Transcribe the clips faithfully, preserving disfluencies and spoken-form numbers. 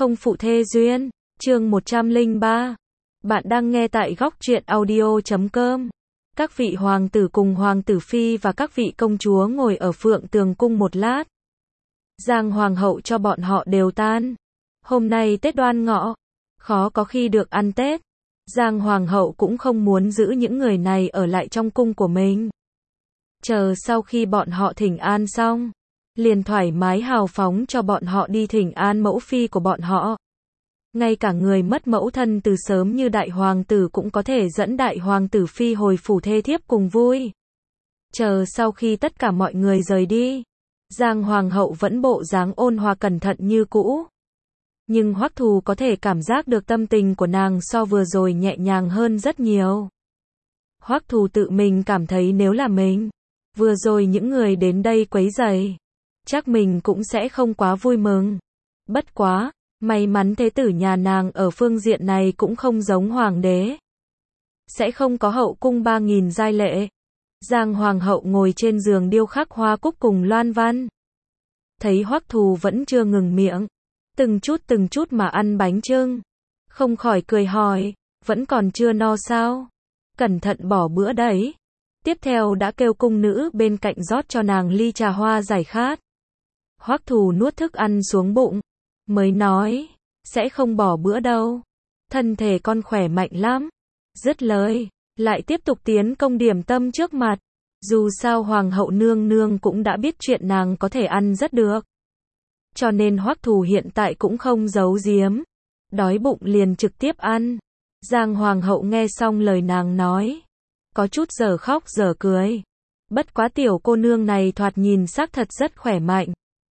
không phụ thê duyên, chương một trăm lẻ ba. Bạn đang nghe tại góc truyện audio chấm com. Các vị hoàng tử cùng hoàng tử phi và các vị công chúa ngồi ở Phượng Tường cung một lát. Giang hoàng hậu cho bọn họ đều tan. Hôm nay Tết Đoan Ngọ, khó có khi được ăn Tết. Giang hoàng hậu cũng không muốn giữ những người này ở lại trong cung của mình. Chờ sau khi bọn họ thỉnh an xong, liền thoải mái hào phóng cho bọn họ đi thỉnh an mẫu phi của bọn họ. Ngay cả người mất mẫu thân từ sớm như đại hoàng tử cũng có thể dẫn đại hoàng tử phi hồi phủ thê thiếp cùng vui. Chờ sau khi tất cả mọi người rời đi, Giang hoàng hậu vẫn bộ dáng ôn hòa cẩn thận như cũ. Nhưng Hoắc Thù có thể cảm giác được tâm tình của nàng so vừa rồi nhẹ nhàng hơn rất nhiều. Hoắc Thù tự mình cảm thấy nếu là mình, vừa rồi những người đến đây quấy rầy, chắc mình cũng sẽ không quá vui mừng. Bất quá, may mắn thế tử nhà nàng ở phương diện này cũng không giống hoàng đế. Sẽ không có hậu cung ba nghìn giai lệ. Giang hoàng hậu ngồi trên giường điêu khắc hoa cúc cùng loan văn. Thấy Hoắc Thù vẫn chưa ngừng miệng, từng chút từng chút mà ăn bánh chưng, không khỏi cười hỏi, vẫn còn chưa no sao? Cẩn thận bỏ bữa đấy. Tiếp theo đã kêu cung nữ bên cạnh rót cho nàng ly trà hoa giải khát. Hoắc Thù nuốt thức ăn xuống bụng, mới nói, sẽ không bỏ bữa đâu. Thân thể con khỏe mạnh lắm. Dứt lời, lại tiếp tục tiến công điểm tâm trước mặt. Dù sao hoàng hậu nương nương cũng đã biết chuyện nàng có thể ăn rất được. Cho nên Hoắc Thù hiện tại cũng không giấu giếm. Đói bụng liền trực tiếp ăn. Giang hoàng hậu nghe xong lời nàng nói, có chút giờ khóc giờ cười. Bất quá tiểu cô nương này thoạt nhìn xác thật rất khỏe mạnh.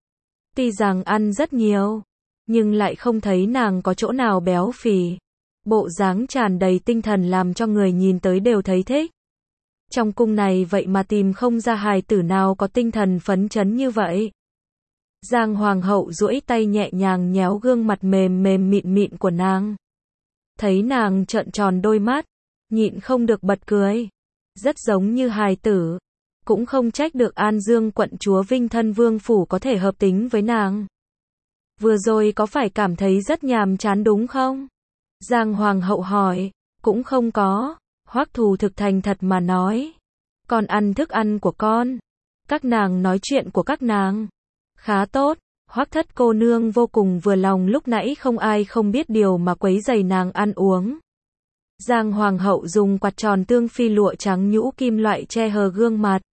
Tuy rằng ăn rất nhiều, nhưng lại không thấy nàng có chỗ nào béo phì. Bộ dáng tràn đầy tinh thần làm cho người nhìn tới đều thấy thích. Trong cung này vậy mà tìm không ra hài tử nào có tinh thần phấn chấn như vậy. Giang hoàng hậu duỗi tay nhẹ nhàng nhéo gương mặt mềm mềm mịn mịn của nàng. Thấy nàng trợn tròn đôi mắt, nhịn không được bật cười. Rất giống như hài tử. Cũng không trách được An Dương quận chúa Vinh Thân Vương phủ có thể hợp tính với nàng. Vừa rồi có phải cảm thấy rất nhàm chán đúng không? Giang hoàng hậu hỏi. Cũng không có. Hoắc Thù thực thành thật mà nói. Con ăn thức ăn của con. Các nàng nói chuyện của các nàng. Khá tốt. Hoắc thất cô nương vô cùng vừa lòng lúc nãy không ai không biết điều mà quấy rầy nàng ăn uống. Giang hoàng hậu dùng quạt tròn tương phi lụa trắng nhũ kim loại che hờ gương mặt.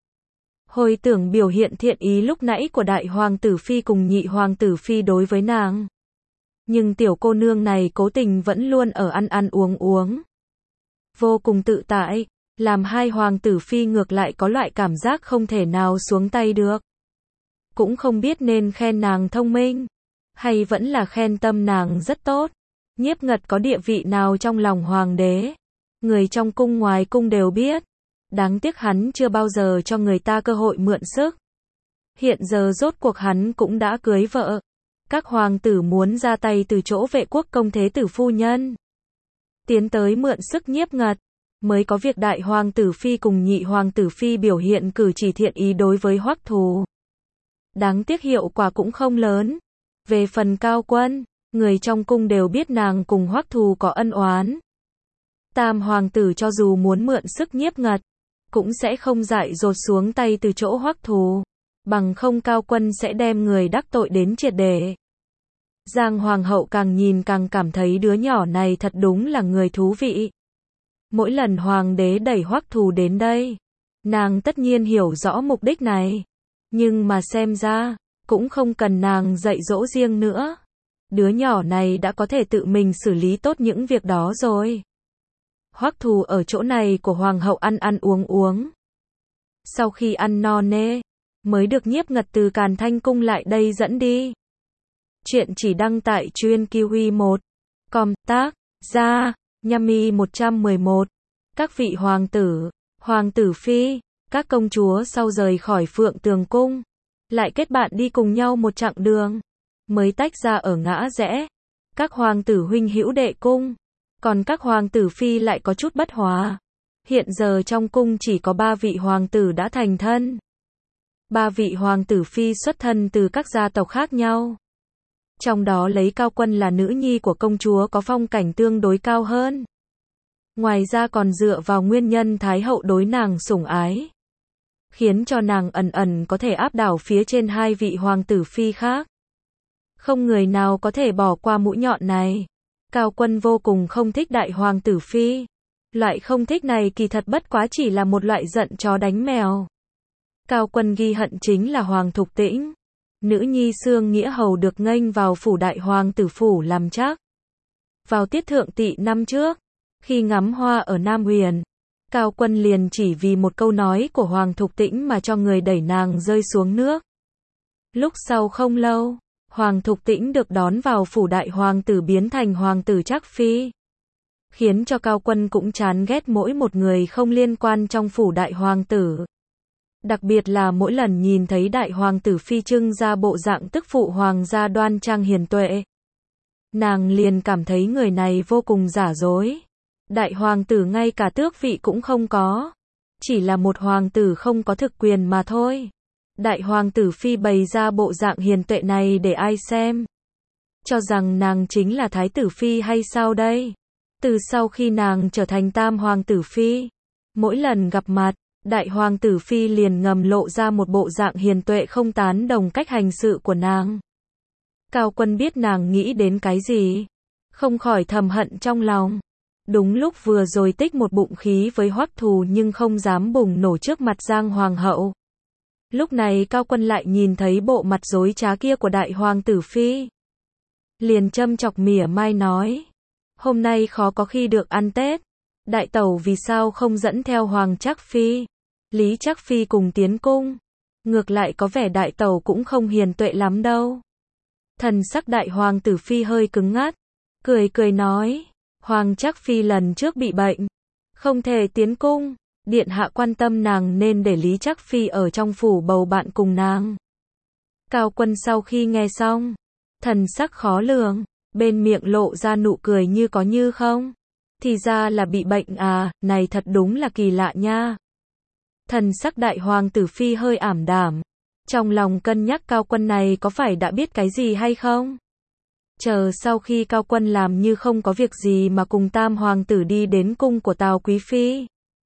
Hồi tưởng biểu hiện thiện ý lúc nãy của đại hoàng tử phi cùng nhị hoàng tử phi đối với nàng. Nhưng tiểu cô nương này cố tình vẫn luôn ở ăn ăn uống uống. Vô cùng tự tại, làm hai hoàng tử phi ngược lại có loại cảm giác không thể nào xuống tay được. Cũng không biết nên khen nàng thông minh, hay vẫn là khen tâm nàng rất tốt. Nhiếp Ngật có địa vị nào trong lòng hoàng đế, người trong cung ngoài cung đều biết. Đáng tiếc hắn chưa bao giờ cho người ta cơ hội mượn sức. Hiện giờ rốt cuộc hắn cũng đã cưới vợ. Các hoàng tử muốn ra tay từ chỗ vệ quốc công thế tử phu nhân. Tiến tới mượn sức Nhiếp Ngật. Mới có việc đại hoàng tử phi cùng nhị hoàng tử phi biểu hiện cử chỉ thiện ý đối với Hoắc Thù. Đáng tiếc hiệu quả cũng không lớn. Về phần Cao Quân, người trong cung đều biết nàng cùng Hoắc Thù có ân oán. Tam hoàng tử cho dù muốn mượn sức Nhiếp Ngật, cũng sẽ không dại dột xuống tay từ chỗ Hoắc Thù. Bằng không Cao Quân sẽ đem người đắc tội đến triệt để. Giang hoàng hậu càng nhìn càng cảm thấy đứa nhỏ này thật đúng là người thú vị. Mỗi lần hoàng đế đẩy Hoắc Thù đến đây, nàng tất nhiên hiểu rõ mục đích này. Nhưng mà xem ra, cũng không cần nàng dạy dỗ riêng nữa. Đứa nhỏ này đã có thể tự mình xử lý tốt những việc đó rồi. Hoắc Thù ở chỗ này của hoàng hậu ăn ăn uống uống. Sau khi ăn no nê, mới được Nhiếp Ngật từ Càn Thanh cung lại đây dẫn đi. Chuyện chỉ đăng tại truyện Kiwi một com tác ra Yami một trăm mười một. Các vị hoàng tử, hoàng tử phi, các công chúa sau rời khỏi Phượng Tường cung, lại kết bạn đi cùng nhau một chặng đường, mới tách ra ở ngã rẽ. Các hoàng tử huynh hữu đệ cung, còn các hoàng tử phi lại có chút bất hòa. Hiện giờ trong cung chỉ có ba vị hoàng tử đã thành thân. Ba vị hoàng tử phi xuất thân từ các gia tộc khác nhau. Trong đó lấy Cao Quân là nữ nhi của công chúa có phong cảnh tương đối cao hơn. Ngoài ra còn dựa vào nguyên nhân Thái hậu đối nàng sủng ái, khiến cho nàng ẩn ẩn có thể áp đảo phía trên hai vị hoàng tử phi khác. Không người nào có thể bỏ qua mũi nhọn này. Cao Quân vô cùng không thích đại hoàng tử phi. Loại không thích này kỳ thật bất quá chỉ là một loại giận chó đánh mèo. Cao Quân ghi hận chính là Hoàng Thục Tĩnh. Nữ nhi xương nghĩa hầu được nghênh vào phủ đại hoàng tử phủ làm chắc. Vào tiết thượng tỵ năm trước, khi ngắm hoa ở Nam Huyền, Cao Quân liền chỉ vì một câu nói của Hoàng Thục Tĩnh mà cho người đẩy nàng rơi xuống nước. Lúc sau không lâu, Hoàng Thục Tĩnh được đón vào phủ đại hoàng tử biến thành hoàng tử Trác Phi. Khiến cho Cao Quân cũng chán ghét mỗi một người không liên quan trong phủ đại hoàng tử. Đặc biệt là mỗi lần nhìn thấy đại hoàng tử Phi trưng ra bộ dạng tức phụ hoàng gia đoan trang hiền tuệ, nàng liền cảm thấy người này vô cùng giả dối. Đại hoàng tử ngay cả tước vị cũng không có, chỉ là một hoàng tử không có thực quyền mà thôi. Đại hoàng tử Phi bày ra bộ dạng hiền tuệ này để ai xem? Cho rằng nàng chính là thái tử Phi hay sao đây? Từ sau khi nàng trở thành tam hoàng tử Phi, mỗi lần gặp mặt, đại hoàng tử Phi liền ngầm lộ ra một bộ dạng hiền tuệ không tán đồng cách hành sự của nàng. Cao Quân biết nàng nghĩ đến cái gì, không khỏi thầm hận trong lòng. Đúng lúc vừa rồi tích một bụng khí với Hoắc Thù nhưng không dám bùng nổ trước mặt Giang hoàng hậu. Lúc này Cao Quân lại nhìn thấy bộ mặt dối trá kia của đại hoàng tử Phi, liền châm chọc mỉa mai nói: hôm nay khó có khi được ăn Tết, đại tẩu vì sao không dẫn theo Hoàng Trác Phi, Lý Trác Phi cùng tiến cung? Ngược lại có vẻ đại tẩu cũng không hiền tuệ lắm đâu. Thần sắc đại hoàng tử Phi hơi cứng ngắt, cười cười nói: Hoàng Trác Phi lần trước bị bệnh, không thể tiến cung, điện hạ quan tâm nàng nên để Lý Trác Phi ở trong phủ bầu bạn cùng nàng. Cao Quân sau khi nghe xong, thần sắc khó lường, bên miệng lộ ra nụ cười như có như không. Thì ra là bị bệnh à, này thật đúng là kỳ lạ nha. Thần sắc đại hoàng tử Phi hơi ảm đạm, trong lòng cân nhắc Cao Quân này có phải đã biết cái gì hay không. Chờ sau khi Cao Quân làm như không có việc gì mà cùng tam hoàng tử đi đến cung của Tào Quý Phi.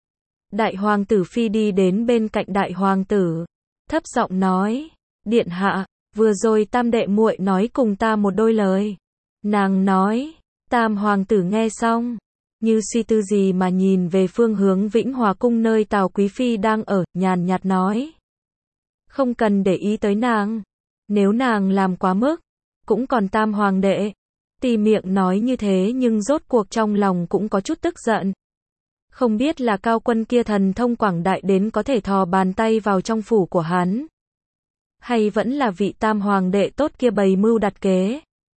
Đại hoàng tử Phi đi đến bên cạnh đại hoàng tử, thấp giọng nói: điện hạ, vừa rồi tam đệ muội nói cùng ta một đôi lời. Nàng nói, tam hoàng tử nghe xong, như suy tư gì mà nhìn về phương hướng Vĩnh Hòa cung nơi Tào Quý Phi đang ở, nhàn nhạt nói: không cần để ý tới nàng, nếu nàng làm quá mức, cũng còn tam hoàng đệ. Tì miệng nói như thế nhưng rốt cuộc trong lòng cũng có chút tức giận. Không biết là Cao Quân kia thần thông quảng đại đến có thể thò bàn tay vào trong phủ của hắn, hay vẫn là vị tam hoàng đệ tốt kia bày mưu đặt kế.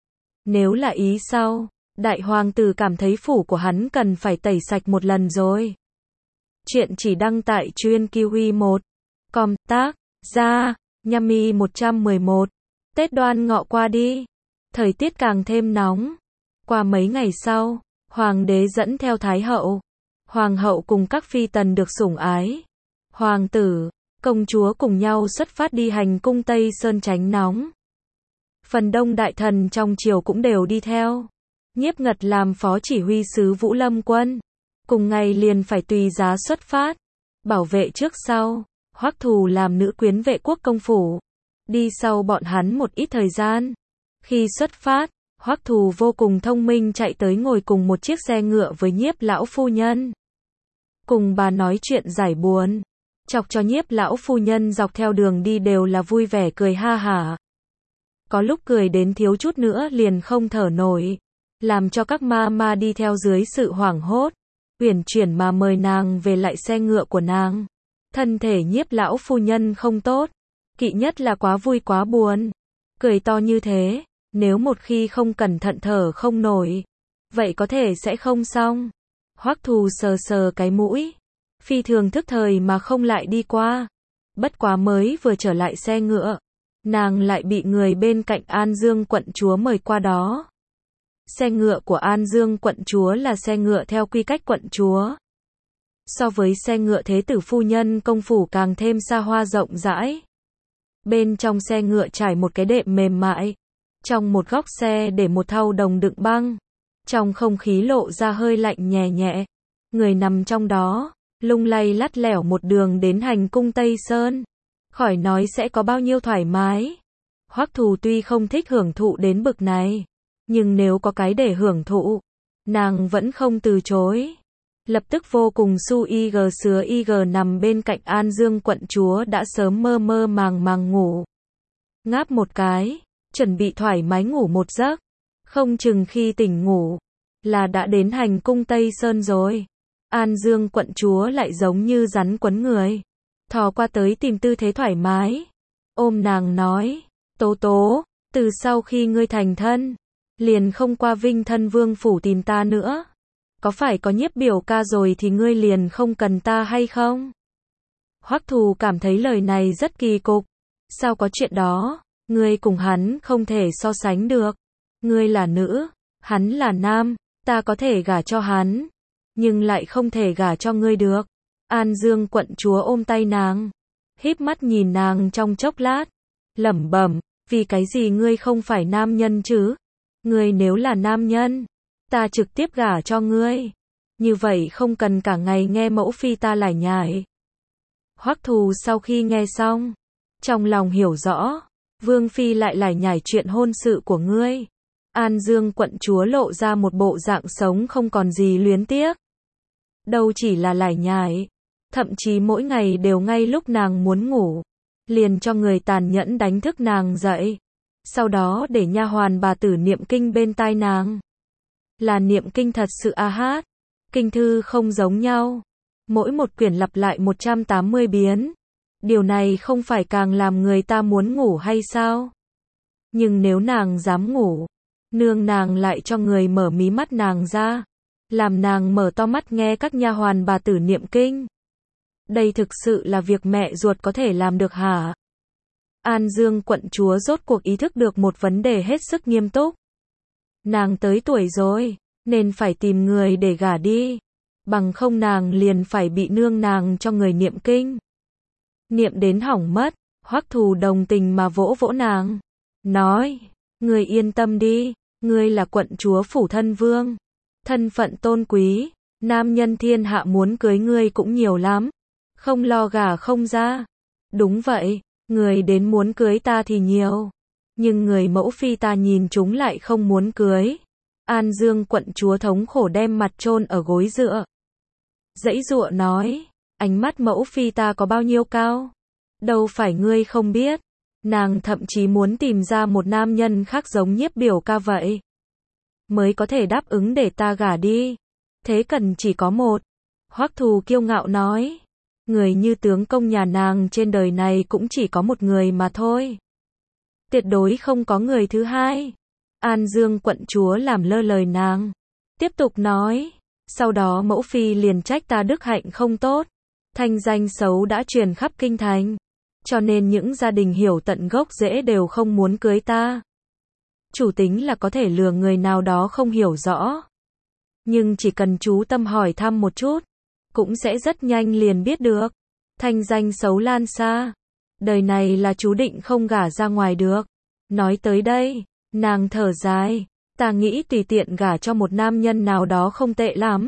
Nếu là ý sau, đại hoàng tử cảm thấy phủ của hắn cần phải tẩy sạch một lần rồi. Chuyện chỉ đăng tại chuyên kiwi một com tác ra Yami một trăm mười một. Tết Đoan Ngọ qua đi, thời tiết càng thêm nóng. Qua mấy ngày sau, hoàng đế dẫn theo thái hậu, hoàng hậu cùng các phi tần được sủng ái, hoàng tử, công chúa cùng nhau xuất phát đi hành cung Tây Sơn tránh nóng. Phần đông đại thần trong triều cũng đều đi theo. Nhiếp Ngật làm phó chỉ huy sứ Vũ Lâm quân, cùng ngày liền phải tùy giá xuất phát, bảo vệ trước sau. Hoắc Thù làm nữ quyến vệ quốc công phủ, đi sau bọn hắn một ít thời gian. Khi xuất phát, Hoắc Thù vô cùng thông minh chạy tới ngồi cùng một chiếc xe ngựa với Nhiếp lão phu nhân, cùng bà nói chuyện giải buồn, chọc cho Nhiếp lão phu nhân dọc theo đường đi đều là vui vẻ cười ha hả. Có lúc cười đến thiếu chút nữa liền không thở nổi, làm cho các ma ma đi theo dưới sự hoảng hốt, uyển chuyển mà mời nàng về lại xe ngựa của nàng. Thân thể Nhiếp lão phu nhân không tốt, kỵ nhất là quá vui quá buồn. Cười to như thế, nếu một khi không cẩn thận thở không nổi, vậy có thể sẽ không xong. Hoắc Thù sờ sờ cái mũi, phi thường thức thời mà không lại đi qua. Bất quá mới vừa trở lại xe ngựa, nàng lại bị người bên cạnh An Dương quận chúa mời qua đó. Xe ngựa của An Dương quận chúa là xe ngựa theo quy cách quận chúa. So với xe ngựa thế tử phu nhân công phủ càng thêm xa hoa rộng rãi. Bên trong xe ngựa trải một cái đệm mềm mại, Trong một góc xe để một thau đồng đựng băng. Trong không khí lộ ra hơi lạnh nhẹ nhẹ. Người nằm trong đó, lung lay lắt lẻo một đường đến hành cung Tây Sơn. Khỏi nói sẽ có bao nhiêu thoải mái. Hoắc Thù tuy không thích hưởng thụ đến bực này, nhưng nếu có cái để hưởng thụ, nàng vẫn không từ chối. Lập tức vô cùng su y g sứa y g nằm bên cạnh An Dương quận chúa đã sớm mơ mơ màng màng ngủ. Ngáp một cái, chuẩn bị thoải mái ngủ một giấc. Không chừng khi tỉnh ngủ, là đã đến hành cung Tây Sơn rồi. An Dương quận chúa lại giống như rắn quấn người. Thò qua tới tìm tư thế thoải mái. Ôm nàng nói, Tố Tố, từ sau khi ngươi thành thân, liền không qua Vinh Thân Vương phủ tìm ta nữa. Có phải có Nhiếp biểu ca rồi thì ngươi liền không cần ta hay không? Hoắc Thù cảm thấy lời này rất kỳ cục. Sao có chuyện đó? Ngươi cùng hắn không thể so sánh được. Ngươi là nữ, hắn là nam, ta có thể gả cho hắn, nhưng lại không thể gả cho ngươi được. An Dương quận chúa ôm tay nàng, híp mắt nhìn nàng trong chốc lát, lẩm bẩm, vì cái gì ngươi không phải nam nhân chứ? Ngươi nếu là nam nhân, ta trực tiếp gả cho ngươi. Như vậy không cần cả ngày nghe mẫu phi ta lải nhải. Hoắc Thù sau khi nghe xong, trong lòng hiểu rõ, Vương phi lại lải nhải chuyện hôn sự của ngươi. An Dương quận chúa lộ ra một bộ dạng sống không còn gì luyến tiếc. Đâu chỉ là lải nhải, thậm chí mỗi ngày đều ngay lúc nàng muốn ngủ, liền cho người tàn nhẫn đánh thức nàng dậy. Sau đó để nha hoàn bà tử niệm kinh bên tai nàng. Là niệm kinh thật sự a hát. Kinh thư không giống nhau. Mỗi một quyển lặp lại một trăm tám mươi biến. Điều này không phải càng làm người ta muốn ngủ hay sao? Nhưng nếu nàng dám ngủ, nương nàng lại cho người mở mí mắt nàng ra, làm nàng mở to mắt nghe các nha hoàn bà tử niệm kinh. Đây thực sự là việc mẹ ruột có thể làm được hả? An Dương quận chúa rốt cuộc ý thức được một vấn đề hết sức nghiêm túc. Nàng tới tuổi rồi, nên phải tìm người để gả đi. Bằng không nàng liền phải bị nương nàng cho người niệm kinh. Niệm đến hỏng mất, Hoắc Thù đồng tình mà vỗ vỗ nàng. Nói, ngươi yên tâm đi, ngươi là quận chúa phủ thân vương. Thân phận tôn quý, nam nhân thiên hạ muốn cưới ngươi cũng nhiều lắm. Không lo gả không ra. Đúng vậy, người đến muốn cưới ta thì nhiều. Nhưng người mẫu phi ta nhìn chúng lại không muốn cưới. An Dương quận chúa thống khổ đem mặt chôn ở gối dựa. Dãy dụa nói, ánh mắt mẫu phi ta có bao nhiêu cao? Đâu phải ngươi không biết. Nàng thậm chí muốn tìm ra một nam nhân khác giống Nhiếp biểu ca vậy, mới có thể đáp ứng để ta gả đi. Thế cần chỉ có một. Hoắc Thù kiêu ngạo nói, người như tướng công nhà nàng trên đời này cũng chỉ có một người mà thôi. Tuyệt đối không có người thứ hai. An Dương quận chúa làm lơ lời nàng, tiếp tục nói, sau đó mẫu phi liền trách ta đức hạnh không tốt, thanh danh xấu đã truyền khắp kinh thành, cho nên những gia đình hiểu tận gốc rễ đều không muốn cưới ta. Chủ tính là có thể lừa người nào đó không hiểu rõ, nhưng chỉ cần chú tâm hỏi thăm một chút, cũng sẽ rất nhanh liền biết được. Thanh danh xấu lan xa, đời này là chú định không gả ra ngoài được. Nói tới đây, nàng thở dài, ta nghĩ tùy tiện gả cho một nam nhân nào đó không tệ lắm.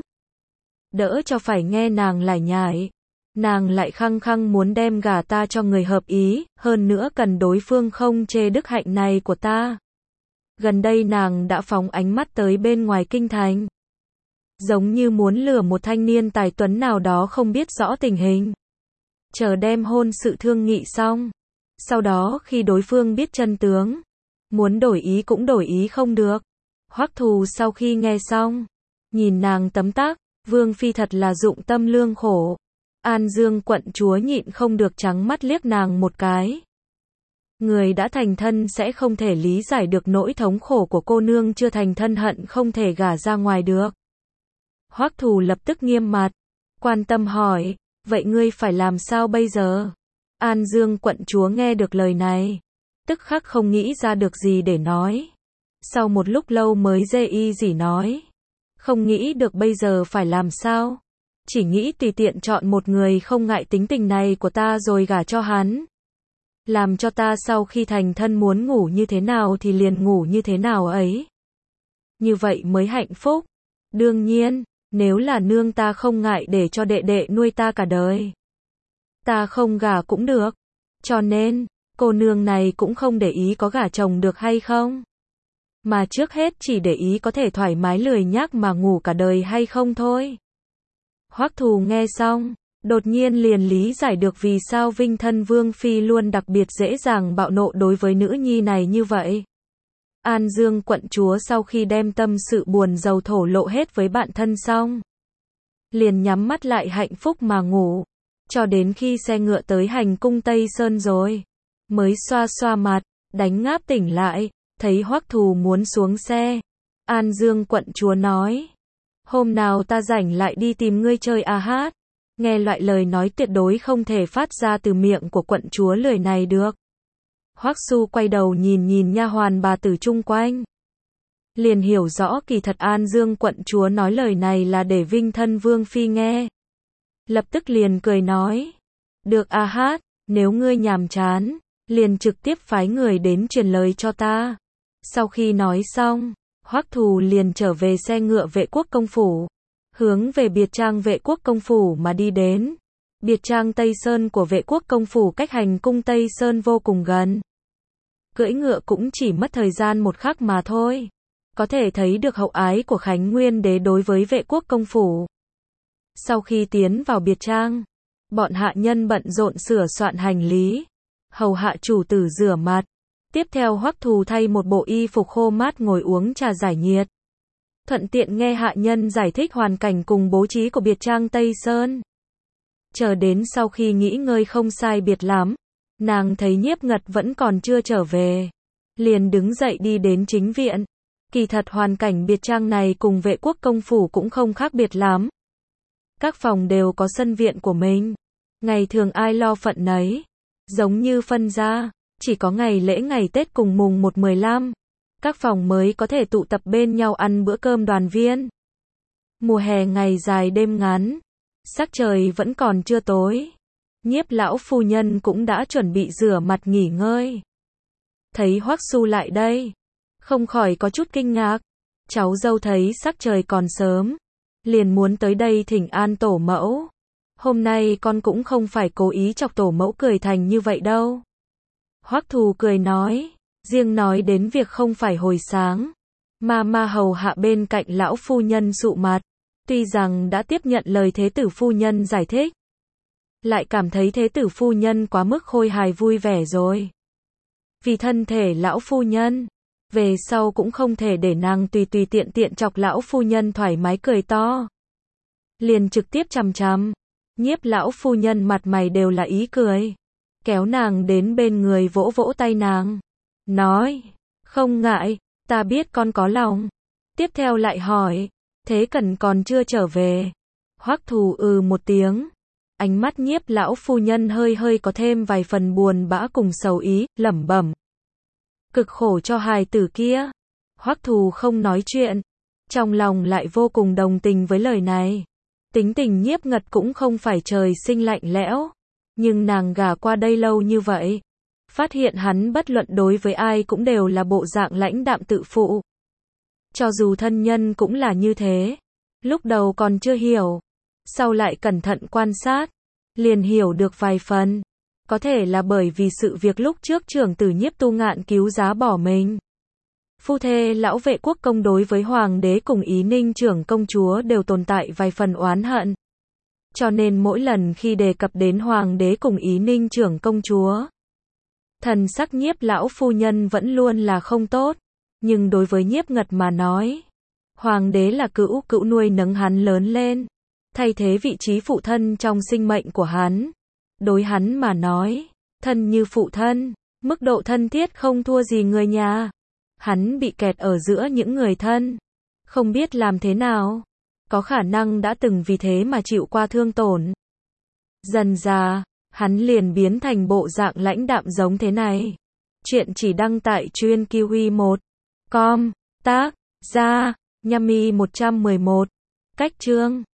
Đỡ cho phải nghe nàng lải nhải. Nàng lại khăng khăng muốn đem gả ta cho người hợp ý, hơn nữa cần đối phương không chê đức hạnh này của ta. Gần đây nàng đã phóng ánh mắt tới bên ngoài kinh thành, giống như muốn lừa một thanh niên tài tuấn nào đó không biết rõ tình hình. Chờ đem hôn sự thương nghị xong, sau đó khi đối phương biết chân tướng, muốn đổi ý cũng đổi ý không được. Hoắc Thù sau khi nghe xong, nhìn nàng tấm tắc, Vương phi thật là dụng tâm lương khổ. An Dương quận chúa nhịn không được trắng mắt liếc nàng một cái. Người đã thành thân sẽ không thể lý giải được nỗi thống khổ của cô nương chưa thành thân hận không thể gả ra ngoài được. Hoắc Thù lập tức nghiêm mặt, quan tâm hỏi, vậy ngươi phải làm sao bây giờ? An Dương quận chúa nghe được lời này, tức khắc không nghĩ ra được gì để nói. Sau một lúc lâu mới dê y dỉ nói, không nghĩ được bây giờ phải làm sao. Chỉ nghĩ tùy tiện chọn một người không ngại tính tình này của ta rồi gả cho hắn. làm cho ta sau khi thành thân muốn ngủ như thế nào thì liền ngủ như thế nào ấy. Như vậy mới hạnh phúc. Đương nhiên, nếu là nương ta không ngại để cho đệ đệ nuôi ta cả đời. Ta không gả cũng được. Cho nên, cô nương này cũng không để ý có gả chồng được hay không. Mà trước hết chỉ để ý có thể thoải mái lười nhác mà ngủ cả đời hay không thôi. Hoắc Thù nghe xong, đột nhiên liền lý giải được vì sao Vinh thân Vương Phi luôn đặc biệt dễ dàng bạo nộ đối với nữ nhi này như vậy. An Dương quận chúa sau khi đem tâm sự buồn rầu thổ lộ hết với bạn thân xong, liền nhắm mắt lại hạnh phúc mà ngủ, cho đến khi xe ngựa tới hành cung Tây Sơn rồi, mới xoa xoa mặt, đánh ngáp tỉnh lại, thấy Hoắc Thù muốn xuống xe. An Dương quận chúa nói, hôm nào ta rảnh lại đi tìm ngươi chơi a hát. Nghe loại lời nói tuyệt đối không thể phát ra từ miệng của quận chúa lười này được. Hoắc Su quay đầu nhìn nhìn nha hoàn bà tử chung quanh, liền hiểu rõ kỳ thật An Dương quận chúa nói lời này là để Vinh thân Vương Phi nghe. Lập tức liền cười nói, được a hát, nếu ngươi nhàm chán, liền trực tiếp phái người đến truyền lời cho ta. Sau khi nói xong, Hoắc Thù liền trở về xe ngựa Vệ Quốc công phủ, hướng về biệt trang Vệ Quốc công phủ mà đi đến. Biệt trang Tây Sơn của Vệ Quốc công phủ cách hành cung Tây Sơn vô cùng gần. Cưỡi ngựa cũng chỉ mất thời gian một khắc mà thôi. Có thể thấy được hậu ái của Khánh Nguyên đế đối với Vệ Quốc công phủ. Sau khi tiến vào biệt trang, bọn hạ nhân bận rộn sửa soạn hành lý, hầu hạ chủ tử rửa mặt. Tiếp theo Hoắc Thù thay một bộ y phục khô mát ngồi uống trà giải nhiệt. Thuận tiện nghe hạ nhân giải thích hoàn cảnh cùng bố trí của biệt trang Tây Sơn. Chờ đến sau khi nghỉ ngơi không sai biệt lắm, nàng thấy Nhiếp Ngật vẫn còn chưa trở về, liền đứng dậy đi đến chính viện. Kỳ thật hoàn cảnh biệt trang này cùng Vệ Quốc công phủ cũng không khác biệt lắm. Các phòng đều có sân viện của mình, ngày thường ai lo phận nấy, giống như phân gia, chỉ có ngày lễ ngày Tết cùng mùng một mười lăm, các phòng mới có thể tụ tập bên nhau ăn bữa cơm đoàn viên. Mùa hè ngày dài đêm ngắn, sắc trời vẫn còn chưa tối, Nhiếp lão phu nhân cũng đã chuẩn bị rửa mặt nghỉ ngơi. Thấy Hoắc Su lại đây, không khỏi có chút kinh ngạc. Cháu dâu thấy sắc trời còn sớm, liền muốn tới đây thỉnh an tổ mẫu. Hôm nay con cũng không phải cố ý chọc tổ mẫu cười thành như vậy đâu. Hoắc Thù cười nói, riêng nói đến việc không phải hồi sáng, mà ma hầu hạ bên cạnh lão phu nhân sụ mặt, tuy rằng đã tiếp nhận lời thế tử phu nhân giải thích, lại cảm thấy thế tử phu nhân quá mức khôi hài vui vẻ rồi. Vì thân thể lão phu nhân, về sau cũng không thể để nàng tùy tùy tiện tiện chọc lão phu nhân thoải mái cười to. Liền trực tiếp chằm chằm, Nhiếp lão phu nhân mặt mày đều là ý cười, kéo nàng đến bên người vỗ vỗ tay nàng, nói, không ngại, ta biết con có lòng. Tiếp theo lại hỏi, Thế Cẩn còn chưa trở về? Hoắc Thù ừ một tiếng, ánh mắt Nhiếp lão phu nhân hơi hơi có thêm vài phần buồn bã cùng sầu ý, lẩm bẩm, cực khổ cho hài tử kia. Hoắc Thù không nói chuyện, trong lòng lại vô cùng đồng tình với lời này. Tính tình Nhiếp Ngật cũng không phải trời sinh lạnh lẽo, nhưng nàng gả qua đây lâu như vậy, phát hiện hắn bất luận đối với ai cũng đều là bộ dạng lãnh đạm tự phụ. Cho dù thân nhân cũng là như thế. Lúc đầu còn chưa hiểu, sau lại cẩn thận quan sát, liền hiểu được vài phần. Có thể là bởi vì sự việc lúc trước trưởng tử Nhiếp Tu Ngạn cứu giá bỏ mình. Phu thê lão Vệ Quốc công đối với hoàng đế cùng Ý Ninh trưởng công chúa đều tồn tại vài phần oán hận. Cho nên mỗi lần khi đề cập đến hoàng đế cùng Ý Ninh trưởng công chúa, thần sắc Nhiếp lão phu nhân vẫn luôn là không tốt. Nhưng đối với Nhiếp Ngật mà nói, hoàng đế là cữu cữu nuôi nấng hắn lớn lên, thay thế vị trí phụ thân trong sinh mệnh của hắn. Đối hắn mà nói, thân như phụ thân, mức độ thân thiết không thua gì người nhà. Hắn bị kẹt ở giữa những người thân, không biết làm thế nào, có khả năng đã từng vì thế mà chịu qua thương tổn. Dần dà, hắn liền biến thành bộ dạng lãnh đạm giống thế này. Chuyện chỉ đăng tại chuyên kiwi một chấm com, tác, gia, Yami một trăm mười một, cách chương.